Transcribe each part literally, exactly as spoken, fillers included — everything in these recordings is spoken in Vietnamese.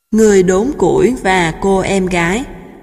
Người đốn củi và cô em gái.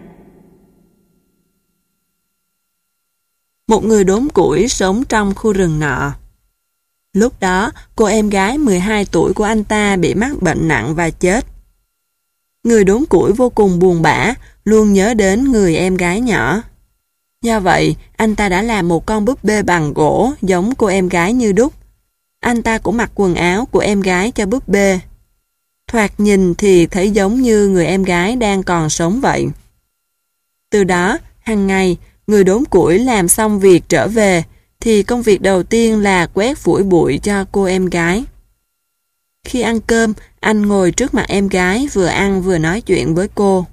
Một người đốn củi sống trong khu rừng nọ. Lúc đó, cô em gái mười hai tuổi của anh ta bị mắc bệnh nặng và chết. Người đốn củi vô cùng buồn bã, luôn nhớ đến người em gái nhỏ. Do vậy, anh ta đã làm một con búp bê bằng gỗ giống cô em gái như đúc. Anh ta cũng mặc quần áo của em gái cho búp bê. Thoạt nhìn thì thấy giống như người em gái đang còn sống vậy. Từ đó, hàng ngày, người đốn củi làm xong việc trở về, thì công việc đầu tiên là quét phủi bụi cho cô em gái. Khi ăn cơm, anh ngồi trước mặt em gái vừa ăn vừa nói chuyện với cô.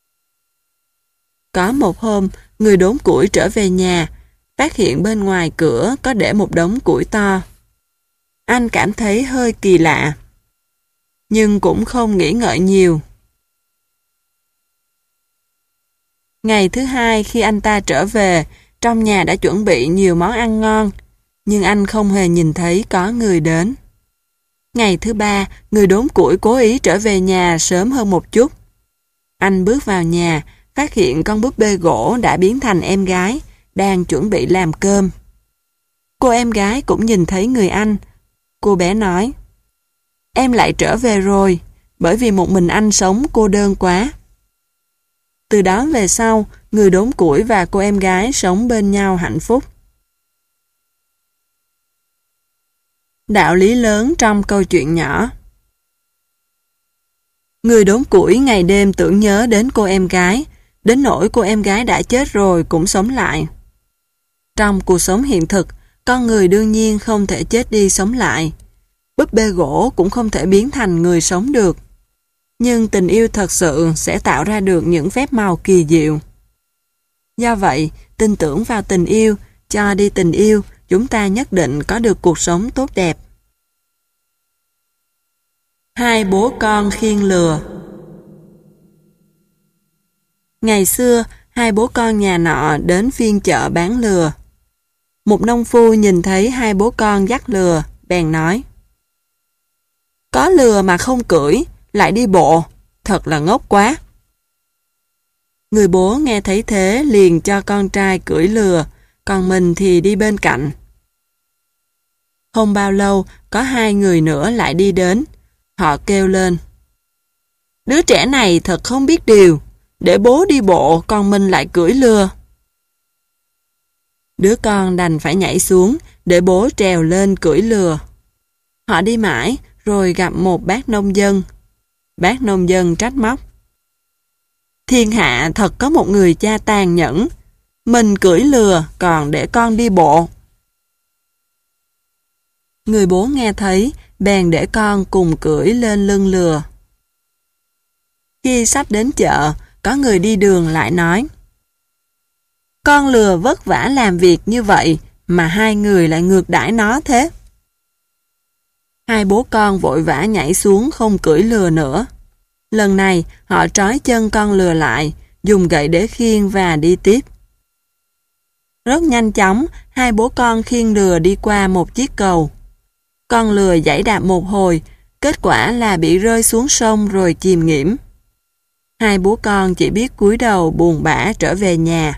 Có một hôm, người đốn củi trở về nhà, phát hiện bên ngoài cửa có để một đống củi to. Anh cảm thấy hơi kỳ lạ, nhưng cũng không nghĩ ngợi nhiều. Ngày thứ hai khi anh ta trở về, trong nhà đã chuẩn bị nhiều món ăn ngon, nhưng anh không hề nhìn thấy có người đến. Ngày thứ ba, người đốn củi cố ý trở về nhà sớm hơn một chút. Anh bước vào nhà, phát hiện con búp bê gỗ đã biến thành em gái, đang chuẩn bị làm cơm. Cô em gái cũng nhìn thấy người anh. Cô bé nói, em lại trở về rồi, bởi vì một mình anh sống cô đơn quá. Từ đó về sau, người đốn củi và cô em gái sống bên nhau hạnh phúc. Đạo lý lớn trong câu chuyện nhỏ. Người đốn củi ngày đêm tưởng nhớ đến cô em gái, đến nỗi cô em gái đã chết rồi cũng sống lại. Trong cuộc sống hiện thực, con người đương nhiên không thể chết đi sống lại. Búp bê gỗ cũng không thể biến thành người sống được. Nhưng tình yêu thật sự sẽ tạo ra được những phép màu kỳ diệu. Do vậy, tin tưởng vào tình yêu, cho đi tình yêu, chúng ta nhất định có được cuộc sống tốt đẹp. Hai bố con khiêng lừa. Ngày xưa, hai bố con nhà nọ đến phiên chợ bán lừa. Một nông phu nhìn thấy hai bố con dắt lừa, bèn nói, có lừa mà không cưỡi, lại đi bộ, thật là ngốc quá. Người bố nghe thấy thế liền cho con trai cưỡi lừa, còn mình thì đi bên cạnh. Không bao lâu, có hai người nữa lại đi đến. Họ kêu lên, đứa trẻ này thật không biết điều, để bố đi bộ còn mình lại cưỡi lừa. Đứa con đành phải nhảy xuống để bố trèo lên cưỡi lừa. Họ đi mãi rồi gặp một bác nông dân. Bác nông dân trách móc, thiên hạ thật có một người cha tàn nhẫn, mình cưỡi lừa còn để con đi bộ. Người bố nghe thấy, bèn để con cùng cưỡi lên lưng lừa. Khi sắp đến chợ, có người đi đường lại nói, con lừa vất vả làm việc như vậy mà hai người lại ngược đãi nó thế. Hai bố con vội vã nhảy xuống không cưỡi lừa nữa. Lần này họ trói chân con lừa lại, dùng gậy để khiêng và đi tiếp. Rất nhanh chóng, hai bố con khiêng lừa đi qua một chiếc cầu. Con lừa giãy đạp một hồi, kết quả là bị rơi xuống sông rồi chìm nghỉm. Hai bố con chỉ biết cúi đầu buồn bã trở về nhà.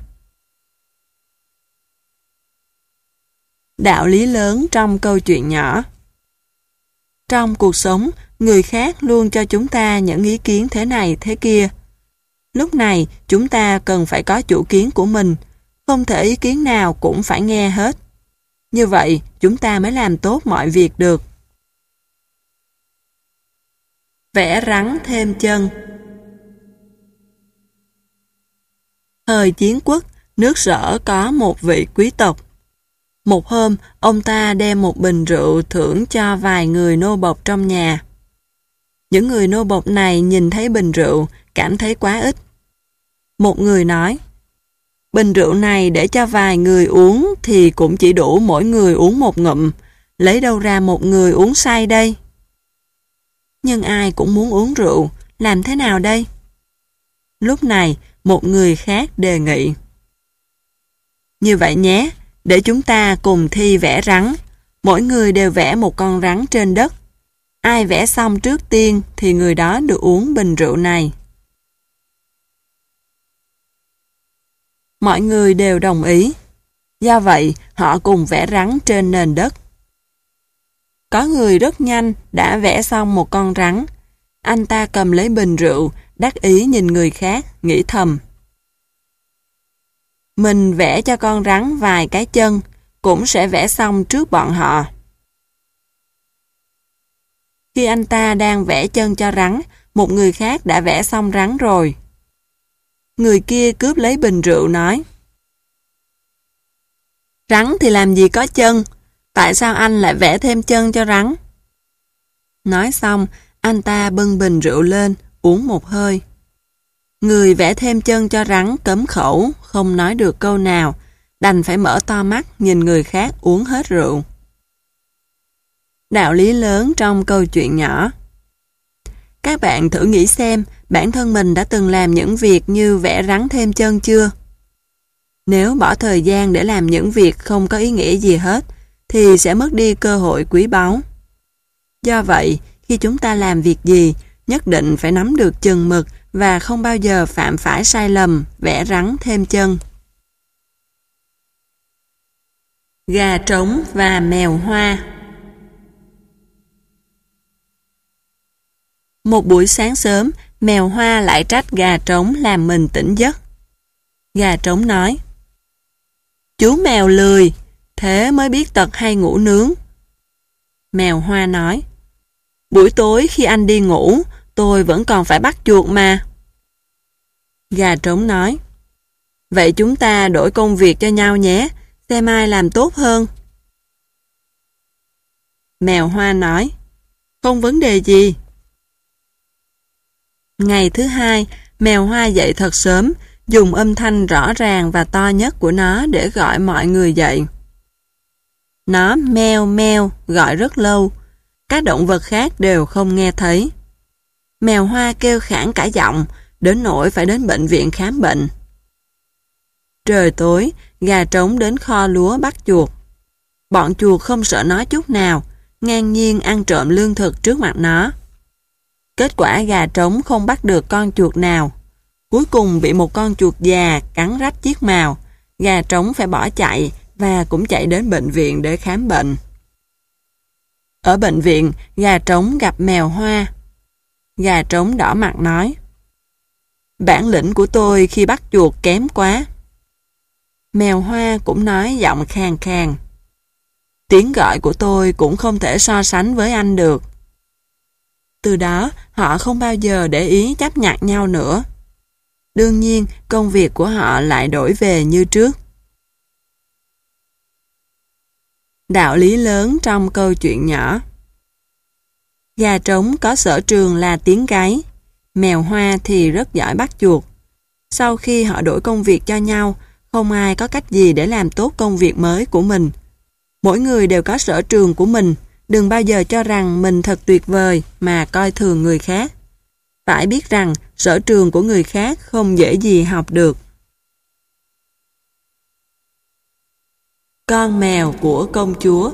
Đạo lý lớn trong câu chuyện nhỏ. Trong cuộc sống, người khác luôn cho chúng ta những ý kiến thế này thế kia. Lúc này, chúng ta cần phải có chủ kiến của mình, không thể ý kiến nào cũng phải nghe hết. Như vậy, chúng ta mới làm tốt mọi việc được. Vẽ rắn thêm chân. Thời Chiến Quốc, nước Sở có một vị quý tộc. Một hôm, ông ta đem một bình rượu thưởng cho vài người nô bộc trong nhà. Những người nô bộc này nhìn thấy bình rượu, cảm thấy quá ít. Một người nói, bình rượu này để cho vài người uống thì cũng chỉ đủ mỗi người uống một ngụm, lấy đâu ra một người uống say đây? Nhưng ai cũng muốn uống rượu, làm thế nào đây? Lúc này, một người khác đề nghị. Như vậy nhé, để chúng ta cùng thi vẽ rắn, mỗi người đều vẽ một con rắn trên đất. Ai vẽ xong trước tiên thì người đó được uống bình rượu này. Mọi người đều đồng ý. Do vậy, họ cùng vẽ rắn trên nền đất. Có người rất nhanh đã vẽ xong một con rắn. Anh ta cầm lấy bình rượu, đắc ý nhìn người khác, nghĩ thầm. Mình vẽ cho con rắn vài cái chân, cũng sẽ vẽ xong trước bọn họ. Khi anh ta đang vẽ chân cho rắn, một người khác đã vẽ xong rắn rồi. Người kia cướp lấy bình rượu nói. Rắn thì làm gì có chân, tại sao anh lại vẽ thêm chân cho rắn? Nói xong, anh ta bưng bình rượu lên, uống một hơi. Người vẽ thêm chân cho rắn cấm khẩu, không nói được câu nào, đành phải mở to mắt nhìn người khác uống hết rượu. Đạo lý lớn trong câu chuyện nhỏ. Các bạn thử nghĩ xem bản thân mình đã từng làm những việc như vẽ rắn thêm chân chưa? Nếu bỏ thời gian để làm những việc không có ý nghĩa gì hết, thì sẽ mất đi cơ hội quý báu. Do vậy, khi chúng ta làm việc gì, nhất định phải nắm được chừng mực và không bao giờ phạm phải sai lầm vẽ rắn thêm chân. Gà trống và mèo hoa. Một buổi sáng sớm, mèo hoa lại trách gà trống làm mình tỉnh giấc. Gà trống nói, chú mèo lười, thế mới biết tật hay ngủ nướng. Mèo hoa nói, buổi tối khi anh đi ngủ, tôi vẫn còn phải bắt chuột mà. Gà trống nói, vậy chúng ta đổi công việc cho nhau nhé, xem ai làm tốt hơn. Mèo hoa nói, không vấn đề gì. Ngày thứ hai, mèo hoa dậy thật sớm, dùng âm thanh rõ ràng và to nhất của nó để gọi mọi người dậy. Nó meo meo gọi rất lâu, các động vật khác đều không nghe thấy. Mèo hoa kêu khản cả giọng, đến nỗi phải đến bệnh viện khám bệnh. Trời tối, gà trống đến kho lúa bắt chuột. Bọn chuột không sợ nó chút nào, ngang nhiên ăn trộm lương thực trước mặt nó. Kết quả gà trống không bắt được con chuột nào. Cuối cùng bị một con chuột già cắn rách chiếc mào. Gà trống phải bỏ chạy và cũng chạy đến bệnh viện để khám bệnh. Ở bệnh viện, gà trống gặp mèo hoa. Gà trống đỏ mặt nói, bản lĩnh của tôi khi bắt chuột kém quá. Mèo hoa cũng nói giọng khàn khàn, tiếng gọi của tôi cũng không thể so sánh với anh được. Từ đó, họ không bao giờ để ý chấp nhặt nhau nữa. Đương nhiên, công việc của họ lại đổi về như trước. Đạo lý lớn trong câu chuyện nhỏ. Gà trống có sở trường là tiếng gáy, mèo hoa thì rất giỏi bắt chuột. Sau khi họ đổi công việc cho nhau, không ai có cách gì để làm tốt công việc mới của mình. Mỗi người đều có sở trường của mình, đừng bao giờ cho rằng mình thật tuyệt vời mà coi thường người khác. Phải biết rằng sở trường của người khác không dễ gì học được. Con mèo của công chúa.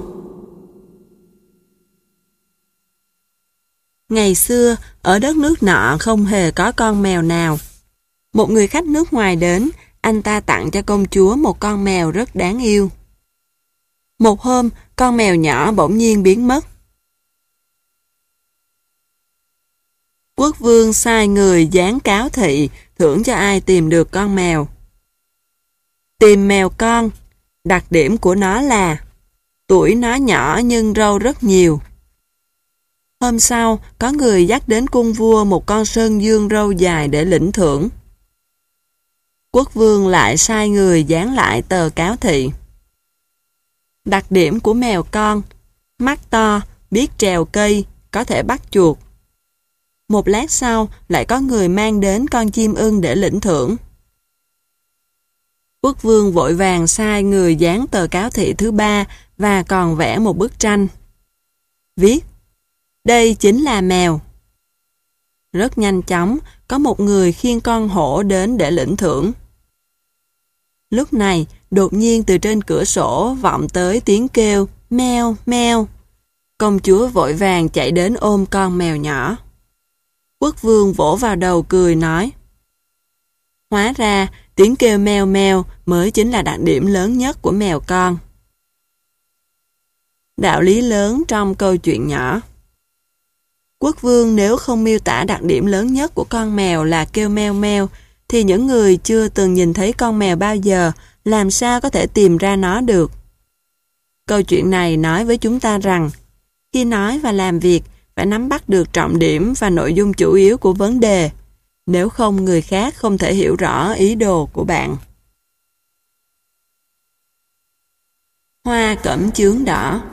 Ngày xưa, ở đất nước nọ không hề có con mèo nào. Một người khách nước ngoài đến, anh ta tặng cho công chúa một con mèo rất đáng yêu. Một hôm, con mèo nhỏ bỗng nhiên biến mất. Quốc vương sai người dán cáo thị thưởng cho ai tìm được con mèo. Tìm mèo con, đặc điểm của nó là tuổi nó nhỏ nhưng râu rất nhiều. Hôm sau, có người dắt đến cung vua một con sơn dương râu dài để lĩnh thưởng. Quốc vương lại sai người dán lại tờ cáo thị. Đặc điểm của mèo con, mắt to, biết trèo cây, có thể bắt chuột. Một lát sau, lại có người mang đến con chim ưng để lĩnh thưởng. Quốc vương vội vàng sai người dán tờ cáo thị thứ ba và còn vẽ một bức tranh. Viết, đây chính là mèo. Rất nhanh chóng, có một người khiêng con hổ đến để lĩnh thưởng. Lúc này, đột nhiên từ trên cửa sổ vọng tới tiếng kêu meo meo. Công chúa vội vàng chạy đến ôm con mèo nhỏ. Quốc vương vỗ vào đầu cười nói: Hóa ra tiếng kêu meo meo mới chính là đặc điểm lớn nhất của mèo con. Đạo lý lớn trong câu chuyện nhỏ. Quốc vương nếu không miêu tả đặc điểm lớn nhất của con mèo là kêu meo meo, thì những người chưa từng nhìn thấy con mèo bao giờ làm sao có thể tìm ra nó được. Câu chuyện này nói với chúng ta rằng, khi nói và làm việc phải nắm bắt được trọng điểm và nội dung chủ yếu của vấn đề, nếu không người khác không thể hiểu rõ ý đồ của bạn. Hoa cẩm chướng đỏ.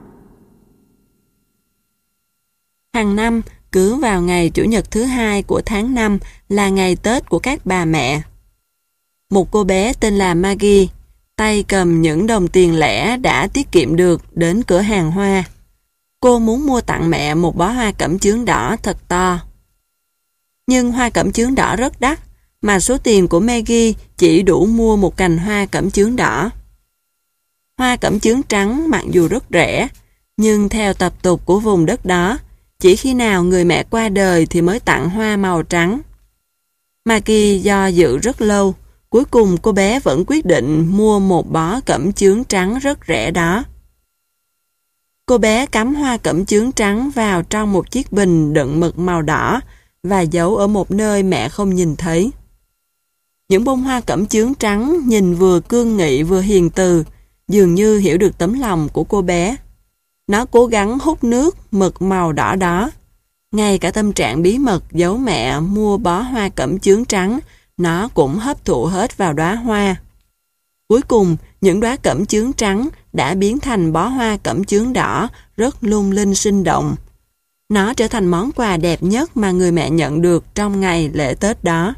Hàng năm, cứ vào ngày Chủ nhật thứ hai của tháng năm là ngày Tết của các bà mẹ. Một cô bé tên là Maggie, tay cầm những đồng tiền lẻ đã tiết kiệm được đến cửa hàng hoa. Cô muốn mua tặng mẹ một bó hoa cẩm chướng đỏ thật to. Nhưng hoa cẩm chướng đỏ rất đắt, mà số tiền của Maggie chỉ đủ mua một cành hoa cẩm chướng đỏ. Hoa cẩm chướng trắng mặc dù rất rẻ, nhưng theo tập tục của vùng đất đó, chỉ khi nào người mẹ qua đời thì mới tặng hoa màu trắng. Maggie do dự rất lâu, cuối cùng cô bé vẫn quyết định mua một bó cẩm chướng trắng rất rẻ đó. Cô bé cắm hoa cẩm chướng trắng vào trong một chiếc bình đựng mực màu đỏ và giấu ở một nơi mẹ không nhìn thấy. Những bông hoa cẩm chướng trắng nhìn vừa cương nghị vừa hiền từ, dường như hiểu được tấm lòng của cô bé. Nó cố gắng hút nước mực màu đỏ đó. Ngay cả tâm trạng bí mật giấu mẹ mua bó hoa cẩm chướng trắng, nó cũng hấp thụ hết vào đóa hoa. Cuối cùng, những đóa cẩm chướng trắng đã biến thành bó hoa cẩm chướng đỏ rất lung linh sinh động. Nó trở thành món quà đẹp nhất mà người mẹ nhận được trong ngày lễ Tết đó.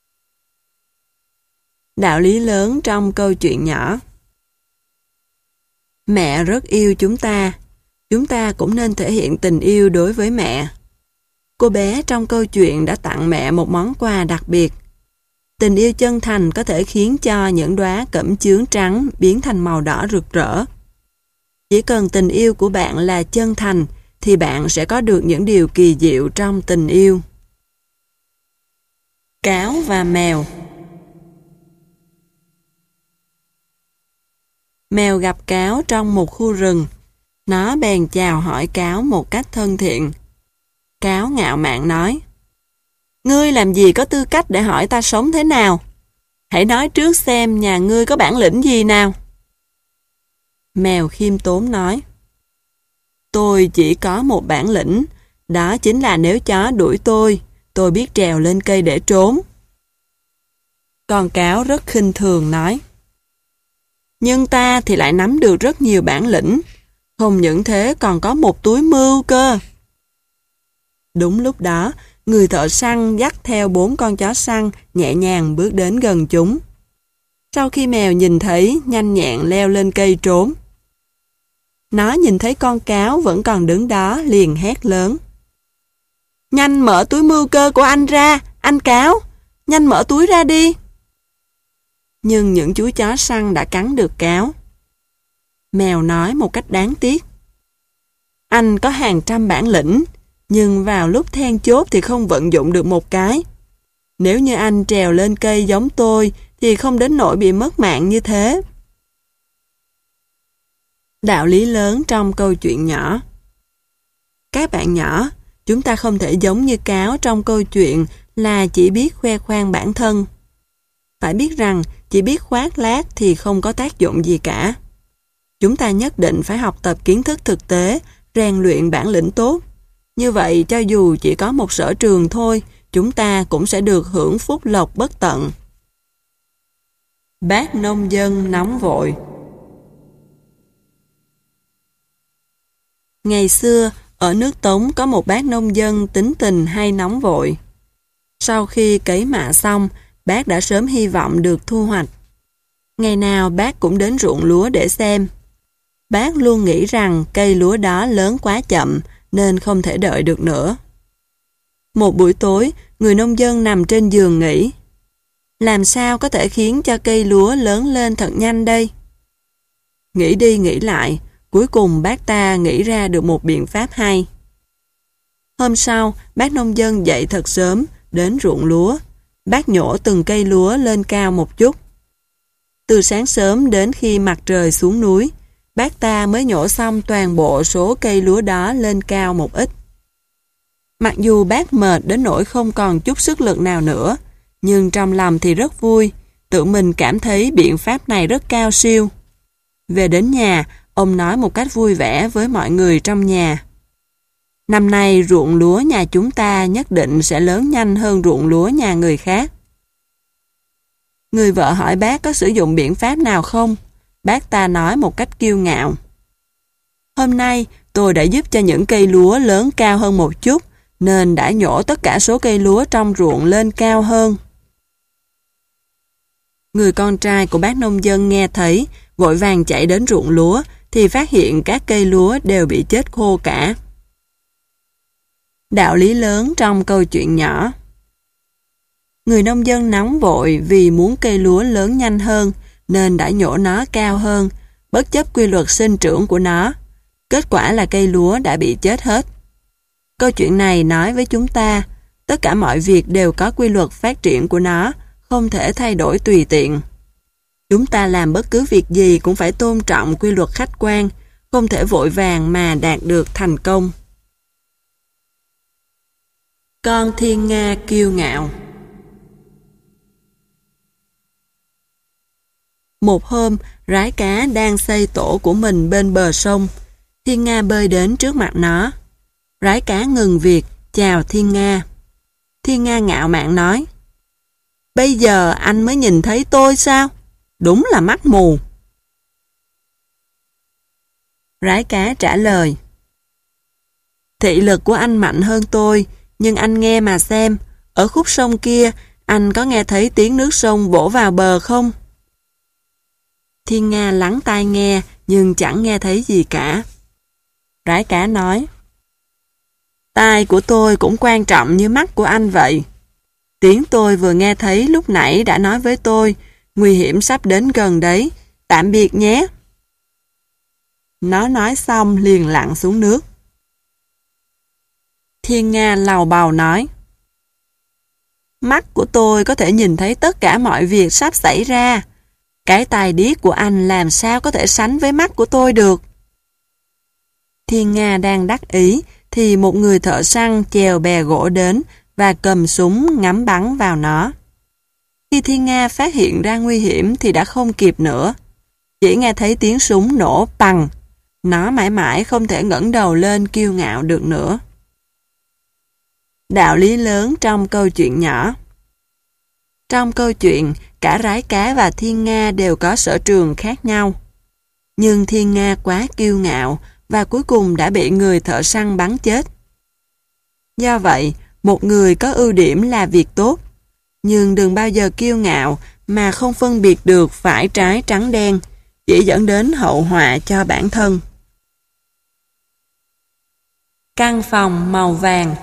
Đạo lý lớn trong câu chuyện nhỏ. Mẹ rất yêu chúng ta. Chúng ta cũng nên thể hiện tình yêu đối với mẹ. Cô bé trong câu chuyện đã tặng mẹ một món quà đặc biệt. Tình yêu chân thành có thể khiến cho những đóa cẩm chướng trắng biến thành màu đỏ rực rỡ. Chỉ cần tình yêu của bạn là chân thành, thì bạn sẽ có được những điều kỳ diệu trong tình yêu. Cáo và mèo. Mèo gặp cáo trong một khu rừng. Nó bèn chào hỏi cáo một cách thân thiện. Cáo ngạo mạn nói: Ngươi làm gì có tư cách để hỏi ta sống thế nào? Hãy nói trước xem nhà ngươi có bản lĩnh gì nào. Mèo khiêm tốn nói: Tôi chỉ có một bản lĩnh, đó chính là nếu chó đuổi tôi, tôi biết trèo lên cây để trốn. Con cáo rất khinh thường nói: Nhưng ta thì lại nắm được rất nhiều bản lĩnh, không những thế còn có một túi mưu cơ. Đúng lúc đó, người thợ săn dắt theo bốn con chó săn nhẹ nhàng bước đến gần chúng. Sau khi mèo nhìn thấy, nhanh nhẹn leo lên cây trốn. Nó nhìn thấy con cáo vẫn còn đứng đó, liền hét lớn: Nhanh mở túi mưu cơ của anh ra, anh cáo! Nhanh mở túi ra đi! Nhưng những chú chó săn đã cắn được cáo. Mèo nói một cách đáng tiếc: Anh có hàng trăm bản lĩnh, nhưng vào lúc then chốt thì không vận dụng được một cái. Nếu như anh trèo lên cây giống tôi thì không đến nỗi bị mất mạng như thế. Đạo lý lớn trong câu chuyện nhỏ. Các bạn nhỏ, chúng ta không thể giống như cáo trong câu chuyện là chỉ biết khoe khoang bản thân. Phải biết rằng chỉ biết khoác lác thì không có tác dụng gì cả. Chúng ta nhất định phải học tập kiến thức thực tế, rèn luyện bản lĩnh tốt. Như vậy cho dù chỉ có một sở trường thôi, chúng ta cũng sẽ được hưởng phúc lộc bất tận. Bác nông dân nóng vội. Ngày xưa, ở nước Tống có một bác nông dân tính tình hay nóng vội. Sau khi cấy mạ xong, bác đã sớm hy vọng được thu hoạch. Ngày nào bác cũng đến ruộng lúa để xem. Bác luôn nghĩ rằng cây lúa đó lớn quá chậm nên không thể đợi được nữa. Một buổi tối, người nông dân nằm trên giường nghĩ: Làm sao có thể khiến cho cây lúa lớn lên thật nhanh đây? Nghĩ đi nghĩ lại, Cuối cùng bác ta nghĩ ra được một biện pháp hay. Hôm sau, bác nông dân dậy thật sớm, đến ruộng lúa. Bác nhổ từng cây lúa lên cao một chút. Từ sáng sớm đến khi mặt trời xuống núi, bác ta mới nhổ xong toàn bộ số cây lúa đó lên cao một ít. Mặc dù bác mệt đến nỗi không còn chút sức lực nào nữa, nhưng trong lòng thì rất vui, tự mình cảm thấy biện pháp này rất cao siêu. Về đến nhà, ông nói một cách vui vẻ với mọi người trong nhà. Năm nay ruộng lúa nhà chúng ta nhất định sẽ lớn nhanh hơn ruộng lúa nhà người khác. Người vợ hỏi bác có sử dụng biện pháp nào không? Bác ta nói một cách kiêu ngạo. Hôm nay tôi đã giúp cho những cây lúa lớn cao hơn một chút, nên đã nhổ tất cả số cây lúa trong ruộng lên cao hơn. Người con trai của bác nông dân nghe thấy, vội vàng chạy đến ruộng lúa, thì phát hiện các cây lúa đều bị chết khô cả. Đạo lý lớn trong câu chuyện nhỏ. Người nông dân nóng vội vì muốn cây lúa lớn nhanh hơn, nên đã nhổ nó cao hơn, bất chấp quy luật sinh trưởng của nó. Kết quả là cây lúa đã bị chết hết. Câu chuyện này nói với chúng ta, tất cả mọi việc đều có quy luật phát triển của nó, không thể thay đổi tùy tiện. Chúng ta làm bất cứ việc gì cũng phải tôn trọng quy luật khách quan, không thể vội vàng mà đạt được thành công. Con thiên nga kiêu ngạo. Một hôm, rái cá đang xây tổ của mình bên bờ sông. Thiên nga bơi đến trước mặt nó. Rái cá ngừng việc, chào thiên nga. Thiên nga ngạo mạn nói, bây giờ anh mới nhìn thấy tôi sao? Đúng là mắt mù. Rái cá trả lời, thị lực của anh mạnh hơn tôi, nhưng anh nghe mà xem, ở khúc sông kia, anh có nghe thấy tiếng nước sông vỗ vào bờ không? Thiên nga lắng tai nghe, nhưng chẳng nghe thấy gì cả. Rái cá nói, tai của tôi cũng quan trọng như mắt của anh vậy. Tiếng tôi vừa nghe thấy lúc nãy đã nói với tôi, nguy hiểm sắp đến gần đấy, tạm biệt nhé. Nó nói xong liền lặn xuống nước. Thiên nga lầu bầu nói, mắt của tôi có thể nhìn thấy tất cả mọi việc sắp xảy ra. Cái tai điếc của anh làm sao có thể sánh với mắt của tôi được. Thiên nga đang đắc ý, thì một người thợ săn chèo bè gỗ đến và cầm súng ngắm bắn vào nó. Khi thiên nga phát hiện ra nguy hiểm thì đã không kịp nữa. Chỉ nghe thấy tiếng súng nổ pằng. Nó mãi mãi không thể ngẩng đầu lên kiêu ngạo được nữa. Đạo lý lớn trong câu chuyện nhỏ. Trong câu chuyện, cả rái cá và thiên nga đều có sở trường khác nhau. Nhưng thiên nga quá kiêu ngạo và cuối cùng đã bị người thợ săn bắn chết. Do vậy, một người có ưu điểm là việc tốt, nhưng đừng bao giờ kiêu ngạo mà không phân biệt được phải trái trắng đen, chỉ dẫn đến hậu họa cho bản thân. Căn phòng màu vàng.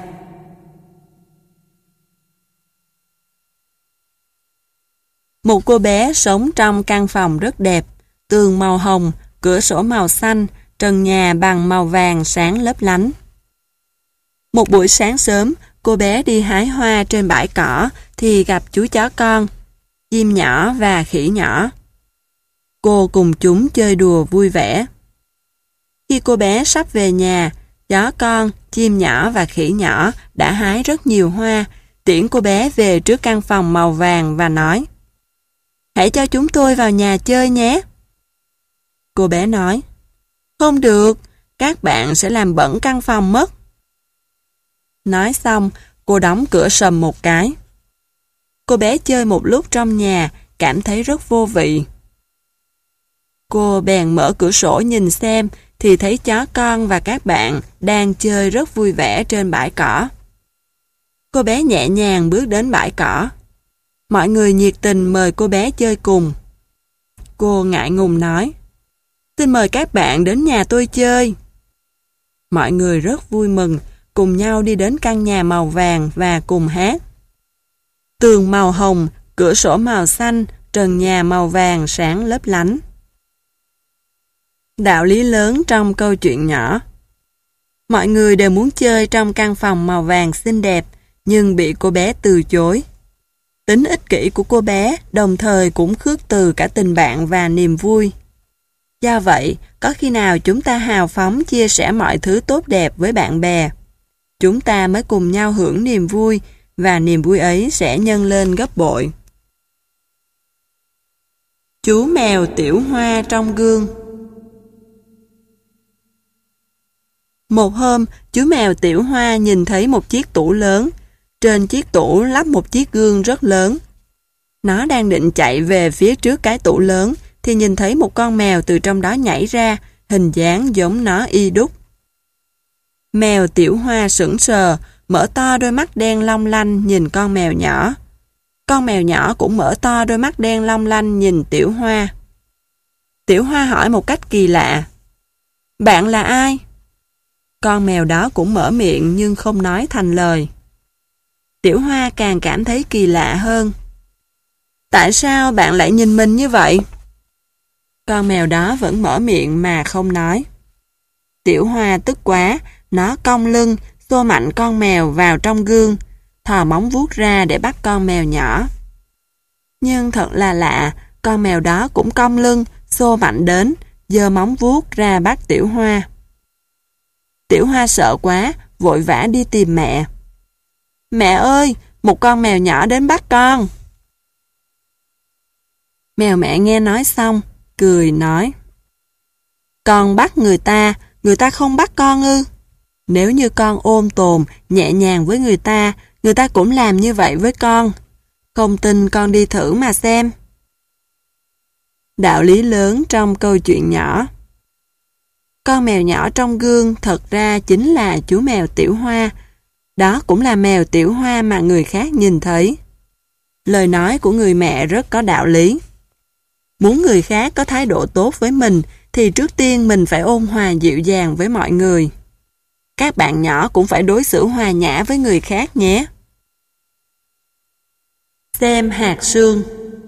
Một cô bé sống trong căn phòng rất đẹp, tường màu hồng, cửa sổ màu xanh, trần nhà bằng màu vàng sáng lấp lánh. Một buổi sáng sớm, cô bé đi hái hoa trên bãi cỏ thì gặp chú chó con, chim nhỏ và khỉ nhỏ. Cô cùng chúng chơi đùa vui vẻ. Khi cô bé sắp về nhà, chó con, chim nhỏ và khỉ nhỏ đã hái rất nhiều hoa, tiễn cô bé về trước căn phòng màu vàng và nói, hãy cho chúng tôi vào nhà chơi nhé. Cô bé nói, không được, các bạn sẽ làm bẩn căn phòng mất. Nói xong, cô đóng cửa sầm một cái. Cô bé chơi một lúc trong nhà, cảm thấy rất vô vị. Cô bèn mở cửa sổ nhìn xem, thì thấy chó con và các bạn đang chơi rất vui vẻ trên bãi cỏ. Cô bé nhẹ nhàng bước đến bãi cỏ. Mọi người nhiệt tình mời cô bé chơi cùng. Cô ngại ngùng nói, xin mời các bạn đến nhà tôi chơi. Mọi người rất vui mừng, cùng nhau đi đến căn nhà màu vàng và cùng hát. Tường màu hồng, cửa sổ màu xanh, trần nhà màu vàng sáng lấp lánh. Đạo lý lớn trong câu chuyện nhỏ. Mọi người đều muốn chơi trong căn phòng màu vàng xinh đẹp, nhưng bị cô bé từ chối. Tính ích kỷ của cô bé đồng thời cũng khước từ cả tình bạn và niềm vui. Do vậy, có khi nào chúng ta hào phóng chia sẻ mọi thứ tốt đẹp với bạn bè, chúng ta mới cùng nhau hưởng niềm vui, và niềm vui ấy sẽ nhân lên gấp bội. Chú mèo Tiểu Hoa trong gương. Một hôm, chú mèo Tiểu Hoa nhìn thấy một chiếc tủ lớn. Trên chiếc tủ lắp một chiếc gương rất lớn. Nó đang định chạy về phía trước cái tủ lớn, thì nhìn thấy một con mèo từ trong đó nhảy ra, hình dáng giống nó y đúc. Mèo Tiểu Hoa sững sờ, mở to đôi mắt đen long lanh nhìn con mèo nhỏ. Con mèo nhỏ cũng mở to đôi mắt đen long lanh nhìn Tiểu Hoa. Tiểu Hoa hỏi một cách kỳ lạ: "Bạn là ai?" Con mèo đó cũng mở miệng nhưng không nói thành lời. Tiểu Hoa càng cảm thấy kỳ lạ hơn. "Tại sao bạn lại nhìn mình như vậy?" Con mèo đó vẫn mở miệng mà không nói. Tiểu Hoa tức quá, nó cong lưng, xô mạnh con mèo vào trong gương, thò móng vuốt ra để bắt con mèo nhỏ. Nhưng thật là lạ, con mèo đó cũng cong lưng, xô mạnh đến, giơ móng vuốt ra bắt Tiểu Hoa. Tiểu Hoa sợ quá, vội vã đi tìm mẹ. "Mẹ ơi, một con mèo nhỏ đến bắt con." Mèo mẹ nghe nói xong, cười nói: "Con bắt người ta, người ta không bắt con ư? Nếu như con ôm tồn, nhẹ nhàng với người ta, người ta cũng làm như vậy với con. Không tin con đi thử mà xem." Đạo lý lớn trong câu chuyện nhỏ. Con mèo nhỏ trong gương thật ra chính là chú mèo Tiểu Hoa. Đó cũng là mèo Tiểu Hoa mà người khác nhìn thấy. Lời nói của người mẹ rất có đạo lý. Muốn người khác có thái độ tốt với mình thì trước tiên mình phải ôn hòa dịu dàng với mọi người. Các bạn nhỏ cũng phải đối xử hòa nhã với người khác nhé. Xem hạt sương.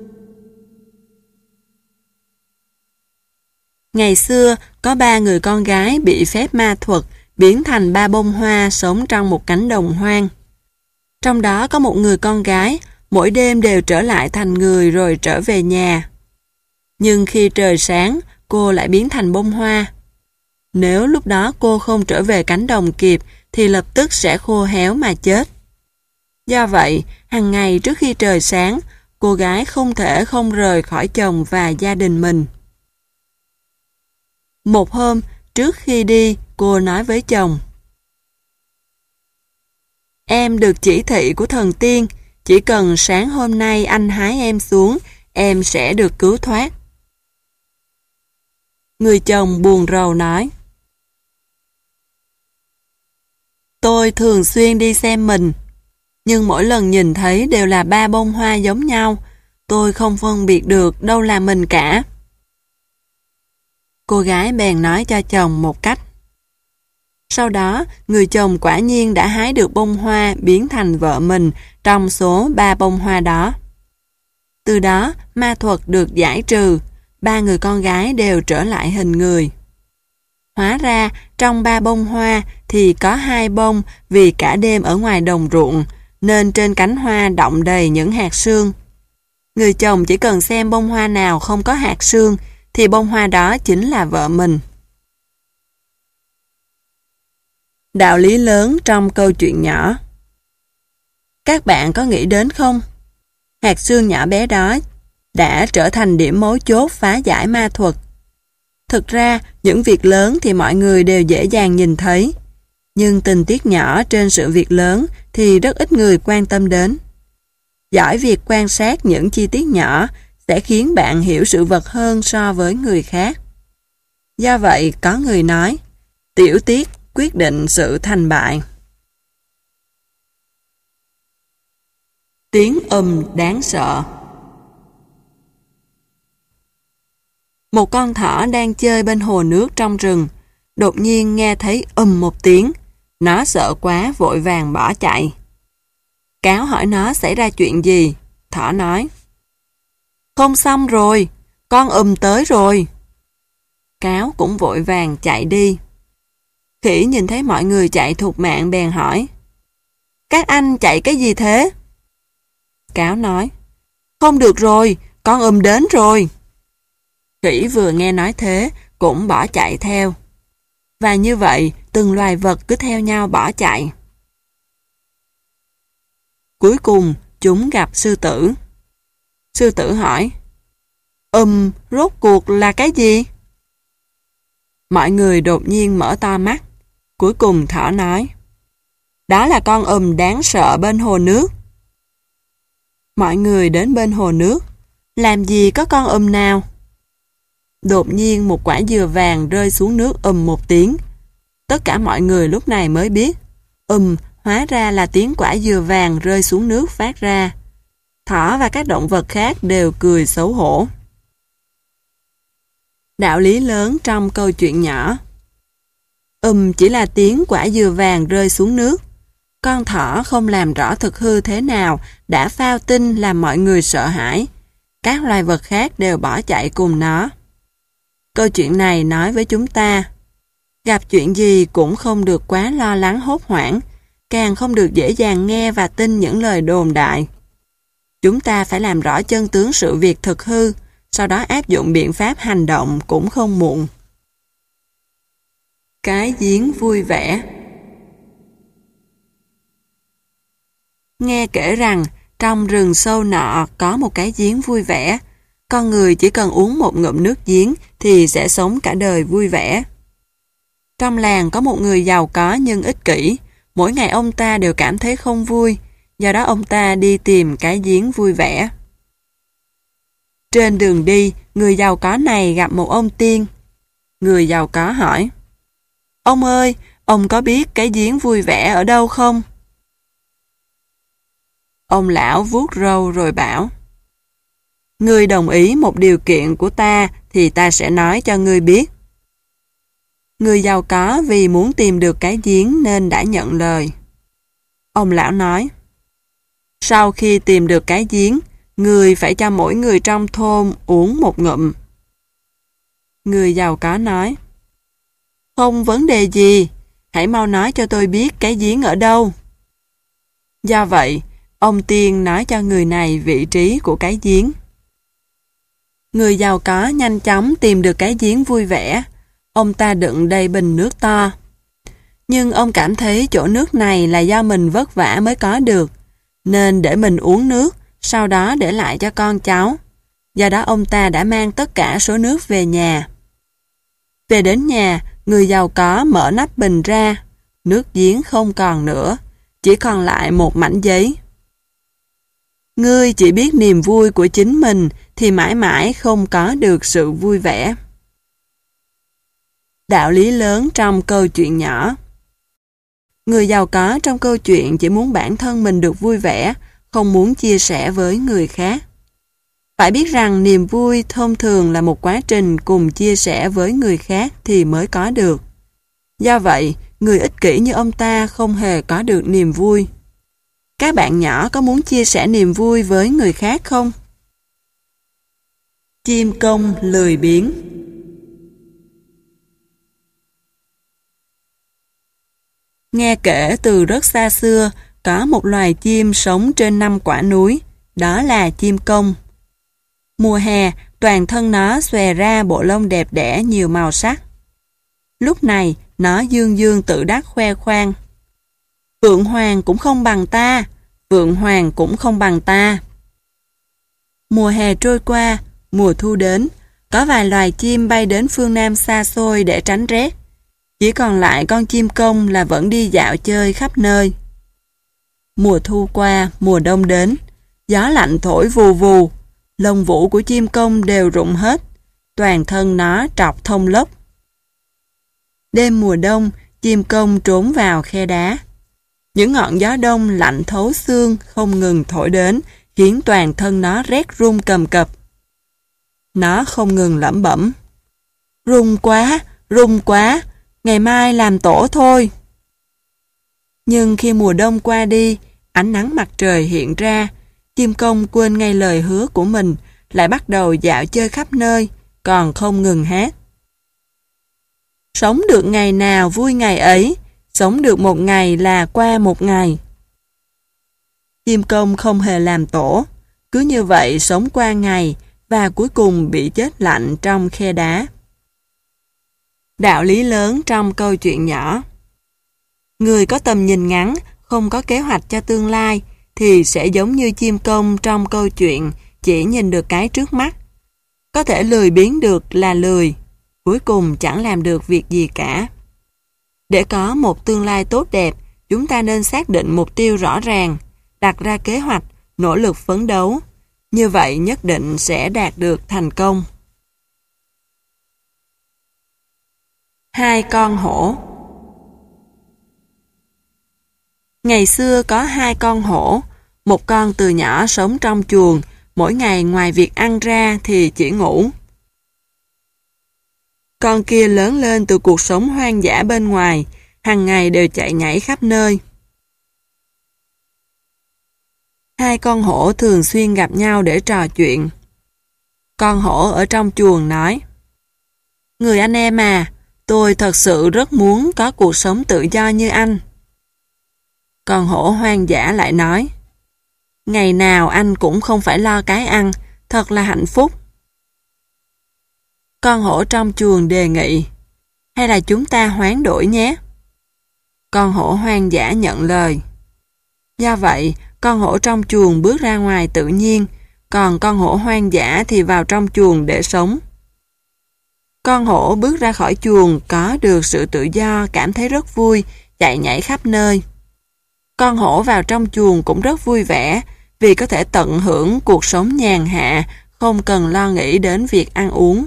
Ngày xưa, có ba người con gái bị phép ma thuật biến thành ba bông hoa sống trong một cánh đồng hoang. Trong đó có một người con gái, mỗi đêm đều trở lại thành người rồi trở về nhà. Nhưng khi trời sáng, cô lại biến thành bông hoa. Nếu lúc đó cô không trở về cánh đồng kịp, thì lập tức sẽ khô héo mà chết. Do vậy, hàng ngày trước khi trời sáng, cô gái không thể không rời khỏi chồng và gia đình mình. Một hôm, trước khi đi, cô nói với chồng: "Em được chỉ thị của thần tiên, chỉ cần sáng hôm nay anh hái em xuống, em sẽ được cứu thoát." Người chồng buồn rầu nói: "Tôi thường xuyên đi xem mình, nhưng mỗi lần nhìn thấy đều là ba bông hoa giống nhau, tôi không phân biệt được đâu là mình cả." Cô gái bèn nói cho chồng một cách. Sau đó, người chồng quả nhiên đã hái được bông hoa biến thành vợ mình trong số ba bông hoa đó. Từ đó, ma thuật được giải trừ, ba người con gái đều trở lại hình người. Hóa ra, trong ba bông hoa thì có hai bông vì cả đêm ở ngoài đồng ruộng, nên trên cánh hoa đọng đầy những hạt sương. Người chồng chỉ cần xem bông hoa nào không có hạt sương, thì bông hoa đó chính là vợ mình. Đạo lý lớn trong câu chuyện nhỏ. Các bạn có nghĩ đến không? Hạt sương nhỏ bé đó đã trở thành điểm mấu chốt phá giải ma thuật. Thực ra, những việc lớn thì mọi người đều dễ dàng nhìn thấy, nhưng tình tiết nhỏ trên sự việc lớn thì rất ít người quan tâm đến. Giỏi việc quan sát những chi tiết nhỏ sẽ khiến bạn hiểu sự vật hơn so với người khác. Do vậy, có người nói, tiểu tiết quyết định sự thành bại. Tiếng ầm đáng sợ. Một con thỏ đang chơi bên hồ nước trong rừng, đột nhiên nghe thấy ầm một tiếng. Nó sợ quá vội vàng bỏ chạy. Cáo hỏi nó xảy ra chuyện gì. Thỏ nói, không xong rồi, con ầm tới rồi. Cáo cũng vội vàng chạy đi. Khỉ nhìn thấy mọi người chạy thục mạng bèn hỏi: Các anh chạy cái gì thế? Cáo nói: Không được rồi, con ùm đến rồi. Khỉ vừa nghe nói thế cũng bỏ chạy theo. Và như vậy từng loài vật cứ theo nhau bỏ chạy. Cuối cùng chúng gặp sư tử. Sư tử hỏi: Ừm, rốt cuộc là cái gì? Mọi người đột nhiên mở to mắt. Cuối cùng thỏ nói: Đó là con ùm đáng sợ bên hồ nước. Mọi người đến bên hồ nước. Làm gì có con ùm nào? Đột nhiên một quả dừa vàng rơi xuống nước ùm một tiếng. Tất cả mọi người lúc này mới biết ùm hóa ra là tiếng quả dừa vàng rơi xuống nước phát ra. Thỏ và các động vật khác đều cười xấu hổ. Đạo lý lớn trong câu chuyện nhỏ. Ùm chỉ là tiếng quả dừa vàng rơi xuống nước. Con thỏ không làm rõ thực hư thế nào đã phao tin làm mọi người sợ hãi. Các loài vật khác đều bỏ chạy cùng nó. Câu chuyện này nói với chúng ta, gặp chuyện gì cũng không được quá lo lắng hốt hoảng, càng không được dễ dàng nghe và tin những lời đồn đại. Chúng ta phải làm rõ chân tướng sự việc thực hư, sau đó áp dụng biện pháp hành động cũng không muộn. Cái giếng vui vẻ. Nghe kể rằng trong rừng sâu nọ có một cái giếng vui vẻ. Con người chỉ cần uống một ngụm nước giếng thì sẽ sống cả đời vui vẻ. Trong làng có một người giàu có nhưng ích kỷ. Mỗi ngày ông ta đều cảm thấy không vui. Do đó ông ta đi tìm cái giếng vui vẻ. Trên đường đi, người giàu có này gặp một ông tiên. Người giàu có hỏi: Ông ơi, ông có biết cái giếng vui vẻ ở đâu không? Ông lão vuốt râu rồi bảo: Ngươi đồng ý một điều kiện của ta thì ta sẽ nói cho ngươi biết. Người giàu có vì muốn tìm được cái giếng nên đã nhận lời. Ông lão nói: Sau khi tìm được cái giếng, ngươi phải cho mỗi người trong thôn uống một ngụm. Người giàu có nói: Không vấn đề gì, hãy mau nói cho tôi biết cái giếng ở đâu. Do vậy, ông tiên nói cho người này vị trí của cái giếng. Người giàu có nhanh chóng tìm được cái giếng vui vẻ. Ông ta đựng đầy bình nước to. Nhưng ông cảm thấy chỗ nước này là do mình vất vả mới có được, nên để mình uống nước, sau đó để lại cho con cháu. Do đó ông ta đã mang tất cả số nước về nhà. Về đến nhà, người giàu có mở nắp bình ra. Nước giếng không còn nữa, chỉ còn lại một mảnh giấy. Ngươi chỉ biết niềm vui của chính mình thì mãi mãi không có được sự vui vẻ. Đạo lý lớn trong câu chuyện nhỏ. Người giàu có trong câu chuyện chỉ muốn bản thân mình được vui vẻ, không muốn chia sẻ với người khác. Phải biết rằng niềm vui thông thường là một quá trình cùng chia sẻ với người khác thì mới có được. Do vậy, người ích kỷ như ông ta không hề có được niềm vui. Các bạn nhỏ có muốn chia sẻ niềm vui với người khác không? Chim công lười biếng. Nghe kể từ rất xa xưa, có một loài chim sống trên năm quả núi, đó là chim công. Mùa hè, toàn thân nó xòe ra bộ lông đẹp đẽ nhiều màu sắc. Lúc này, nó dương dương tự đắc khoe khoang: Phượng hoàng cũng không bằng ta, Phượng hoàng cũng không bằng ta. Mùa hè trôi qua, mùa thu đến, có vài loài chim bay đến phương Nam xa xôi để tránh rét. Chỉ còn lại con chim công là vẫn đi dạo chơi khắp nơi. Mùa thu qua, mùa đông đến, gió lạnh thổi vù vù, lông vũ của chim công đều rụng hết, toàn thân nó trọc thông lốc. Đêm mùa đông, chim công trốn vào khe đá. Những ngọn gió đông lạnh thấu xương không ngừng thổi đến, khiến toàn thân nó rét run cầm cập. Nó không ngừng lẩm bẩm: Run quá, run quá, ngày mai làm tổ thôi. Nhưng khi mùa đông qua đi, ánh nắng mặt trời hiện ra, chim công quên ngay lời hứa của mình, lại bắt đầu dạo chơi khắp nơi, còn không ngừng hát: Sống được ngày nào vui ngày ấy, sống được một ngày là qua một ngày. Chim công không hề làm tổ, cứ như vậy sống qua ngày và cuối cùng bị chết lạnh trong khe đá. Đạo lý lớn trong câu chuyện nhỏ. Người có tầm nhìn ngắn, không có kế hoạch cho tương lai, thì sẽ giống như chim công trong câu chuyện, chỉ nhìn được cái trước mắt. Có thể lười biếng được là lười, cuối cùng chẳng làm được việc gì cả. Để có một tương lai tốt đẹp, chúng ta nên xác định mục tiêu rõ ràng, đặt ra kế hoạch, nỗ lực phấn đấu. Như vậy nhất định sẽ đạt được thành công. Hai con hổ. Ngày xưa có hai con hổ, một con từ nhỏ sống trong chuồng, mỗi ngày ngoài việc ăn ra thì chỉ ngủ. Con kia lớn lên từ cuộc sống hoang dã bên ngoài, hàng ngày đều chạy nhảy khắp nơi. Hai con hổ thường xuyên gặp nhau để trò chuyện. Con hổ ở trong chuồng nói: Người anh em à, tôi thật sự rất muốn có cuộc sống tự do như anh. Con hổ hoang dã lại nói: Ngày nào anh cũng không phải lo cái ăn, thật là hạnh phúc. Con hổ trong chuồng đề nghị: Hay là chúng ta hoán đổi nhé? Con hổ hoang dã nhận lời. Do vậy, con hổ trong chuồng bước ra ngoài tự nhiên, còn con hổ hoang dã thì vào trong chuồng để sống. Con hổ bước ra khỏi chuồng có được sự tự do, cảm thấy rất vui, chạy nhảy khắp nơi. Con hổ vào trong chuồng cũng rất vui vẻ vì có thể tận hưởng cuộc sống nhàn hạ, không cần lo nghĩ đến việc ăn uống.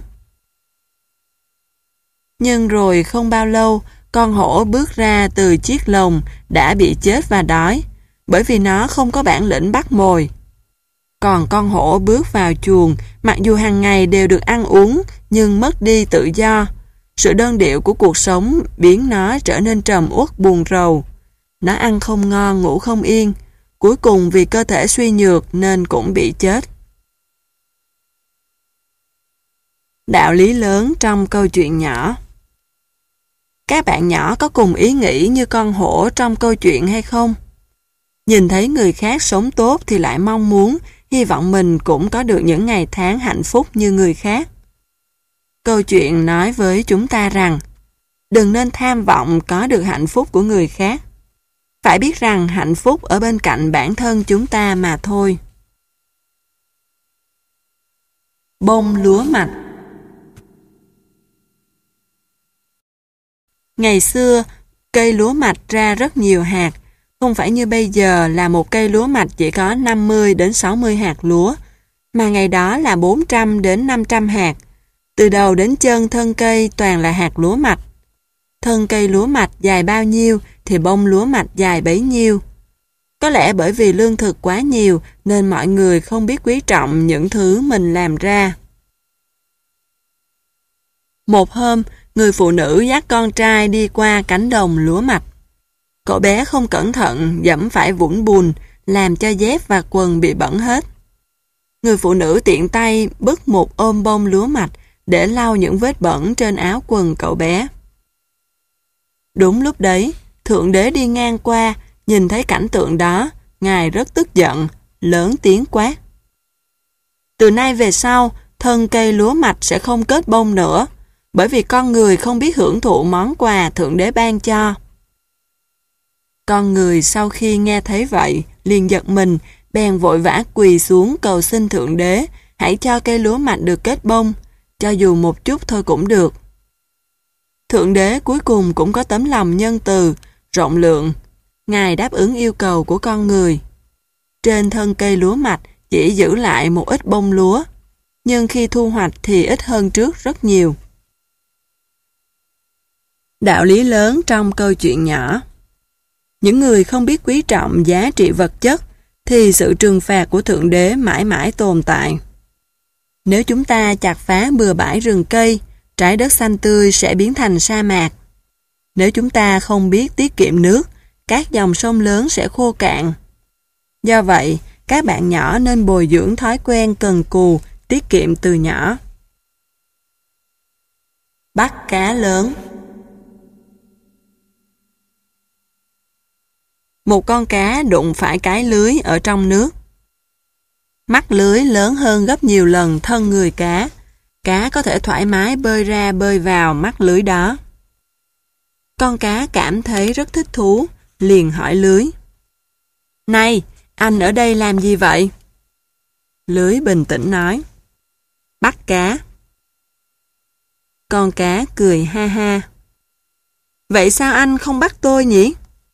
Nhưng rồi không bao lâu, con hổ bước ra từ chiếc lồng đã bị chết và đói, bởi vì nó không có bản lĩnh bắt mồi. Còn con hổ bước vào chuồng, mặc dù hàng ngày đều được ăn uống, nhưng mất đi tự do. Sự đơn điệu của cuộc sống biến nó trở nên trầm uất buồn rầu. Nó ăn không ngon, ngủ không yên. Cuối cùng vì cơ thể suy nhược nên cũng bị chết. Đạo lý lớn trong câu chuyện nhỏ. Các bạn nhỏ có cùng ý nghĩ như con hổ trong câu chuyện hay không? Nhìn thấy người khác sống tốt thì lại mong muốn, hy vọng mình cũng có được những ngày tháng hạnh phúc như người khác. Câu chuyện nói với chúng ta rằng, đừng nên tham vọng có được hạnh phúc của người khác. Phải biết rằng hạnh phúc ở bên cạnh bản thân chúng ta mà thôi. Bông lúa mạch. Ngày xưa, cây lúa mạch ra rất nhiều hạt, không phải như bây giờ là một cây lúa mạch chỉ có năm mươi đến sáu mươi hạt lúa, mà ngày đó là bốn trăm đến năm trăm hạt. Từ đầu đến chân thân cây toàn là hạt lúa mạch. Thân cây lúa mạch dài bao nhiêu thì bông lúa mạch dài bấy nhiêu. Có lẽ bởi vì lương thực quá nhiều nên mọi người không biết quý trọng những thứ mình làm ra. Một hôm, người phụ nữ dắt con trai đi qua cánh đồng lúa mạch. Cậu bé không cẩn thận dẫm phải vũng bùn, làm cho dép và quần bị bẩn hết. Người phụ nữ tiện tay bứt một ôm bông lúa mạch để lau những vết bẩn trên áo quần cậu bé. Đúng lúc đấy, Thượng Đế đi ngang qua, nhìn thấy cảnh tượng đó, Ngài rất tức giận, lớn tiếng quát: Từ nay về sau, thân cây lúa mạch sẽ không kết bông nữa, bởi vì con người không biết hưởng thụ món quà Thượng Đế ban cho. Con người sau khi nghe thấy vậy, liền giật mình, bèn vội vã quỳ xuống cầu xin Thượng Đế, hãy cho cây lúa mạch được kết bông, cho dù một chút thôi cũng được. Thượng Đế cuối cùng cũng có tấm lòng nhân từ, rộng lượng. Ngài đáp ứng yêu cầu của con người. Trên thân cây lúa mạch chỉ giữ lại một ít bông lúa, nhưng khi thu hoạch thì ít hơn trước rất nhiều. Đạo lý lớn trong câu chuyện nhỏ. Những người không biết quý trọng giá trị vật chất thì sự trừng phạt của Thượng Đế mãi mãi tồn tại. Nếu chúng ta chặt phá bừa bãi rừng cây, trái đất xanh tươi sẽ biến thành sa mạc. Nếu chúng ta không biết tiết kiệm nước, các dòng sông lớn sẽ khô cạn. Do vậy, các bạn nhỏ nên bồi dưỡng thói quen cần cù, tiết kiệm từ nhỏ. Bắt cá lớn. Một con cá đụng phải cái lưới ở trong nước. Mắt lưới lớn hơn gấp nhiều lần thân người cá. Cá có thể thoải mái bơi ra bơi vào mắt lưới đó. Con cá cảm thấy rất thích thú, liền hỏi lưới. Này, anh ở đây làm gì vậy? Lưới bình tĩnh nói. Bắt cá. Con cá cười ha ha. Vậy sao anh không bắt tôi nhỉ?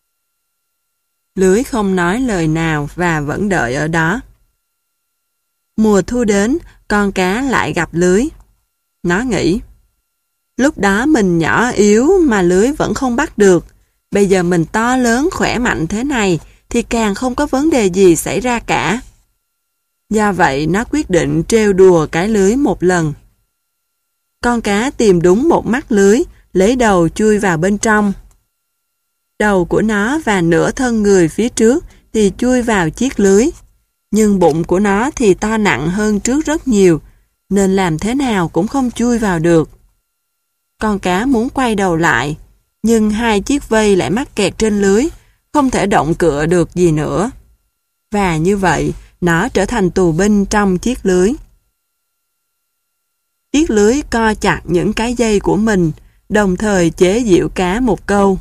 Lưới không nói lời nào và vẫn đợi ở đó. Mùa thu đến, con cá lại gặp lưới. Nó nghĩ, lúc đó mình nhỏ yếu mà lưới vẫn không bắt được. Bây giờ mình to lớn khỏe mạnh thế này thì càng không có vấn đề gì xảy ra cả. Do vậy nó quyết định trêu đùa cái lưới một lần. Con cá tìm đúng một mắt lưới, lấy đầu chui vào bên trong. Đầu của nó và nửa thân người phía trước thì chui vào chiếc lưới. Nhưng bụng của nó thì to nặng hơn trước rất nhiều, nên làm thế nào cũng không chui vào được. Con cá muốn quay đầu lại, nhưng hai chiếc vây lại mắc kẹt trên lưới, không thể động cựa được gì nữa. Và như vậy, nó trở thành tù binh trong chiếc lưới. Chiếc lưới co chặt những cái dây của mình, đồng thời chế giễu cá một câu.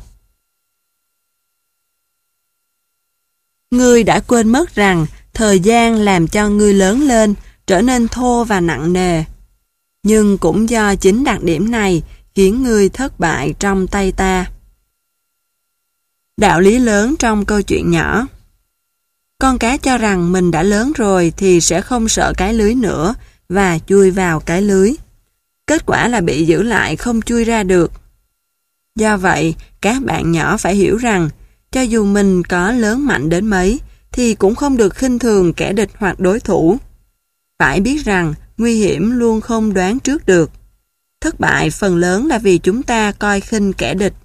Ngươi đã quên mất rằng thời gian làm cho ngươi lớn lên, trở nên thô và nặng nề. Nhưng cũng do chính đặc điểm này khiến ngươi thất bại trong tay ta. Đạo lý lớn trong câu chuyện nhỏ. Con cá cho rằng mình đã lớn rồi thì sẽ không sợ cái lưới nữa và chui vào cái lưới. Kết quả là bị giữ lại không chui ra được. Do vậy, các bạn nhỏ phải hiểu rằng cho dù mình có lớn mạnh đến mấy thì cũng không được khinh thường kẻ địch hoặc đối thủ. Phải biết rằng nguy hiểm luôn không đoán trước được. Thất bại phần lớn là vì chúng ta coi khinh kẻ địch.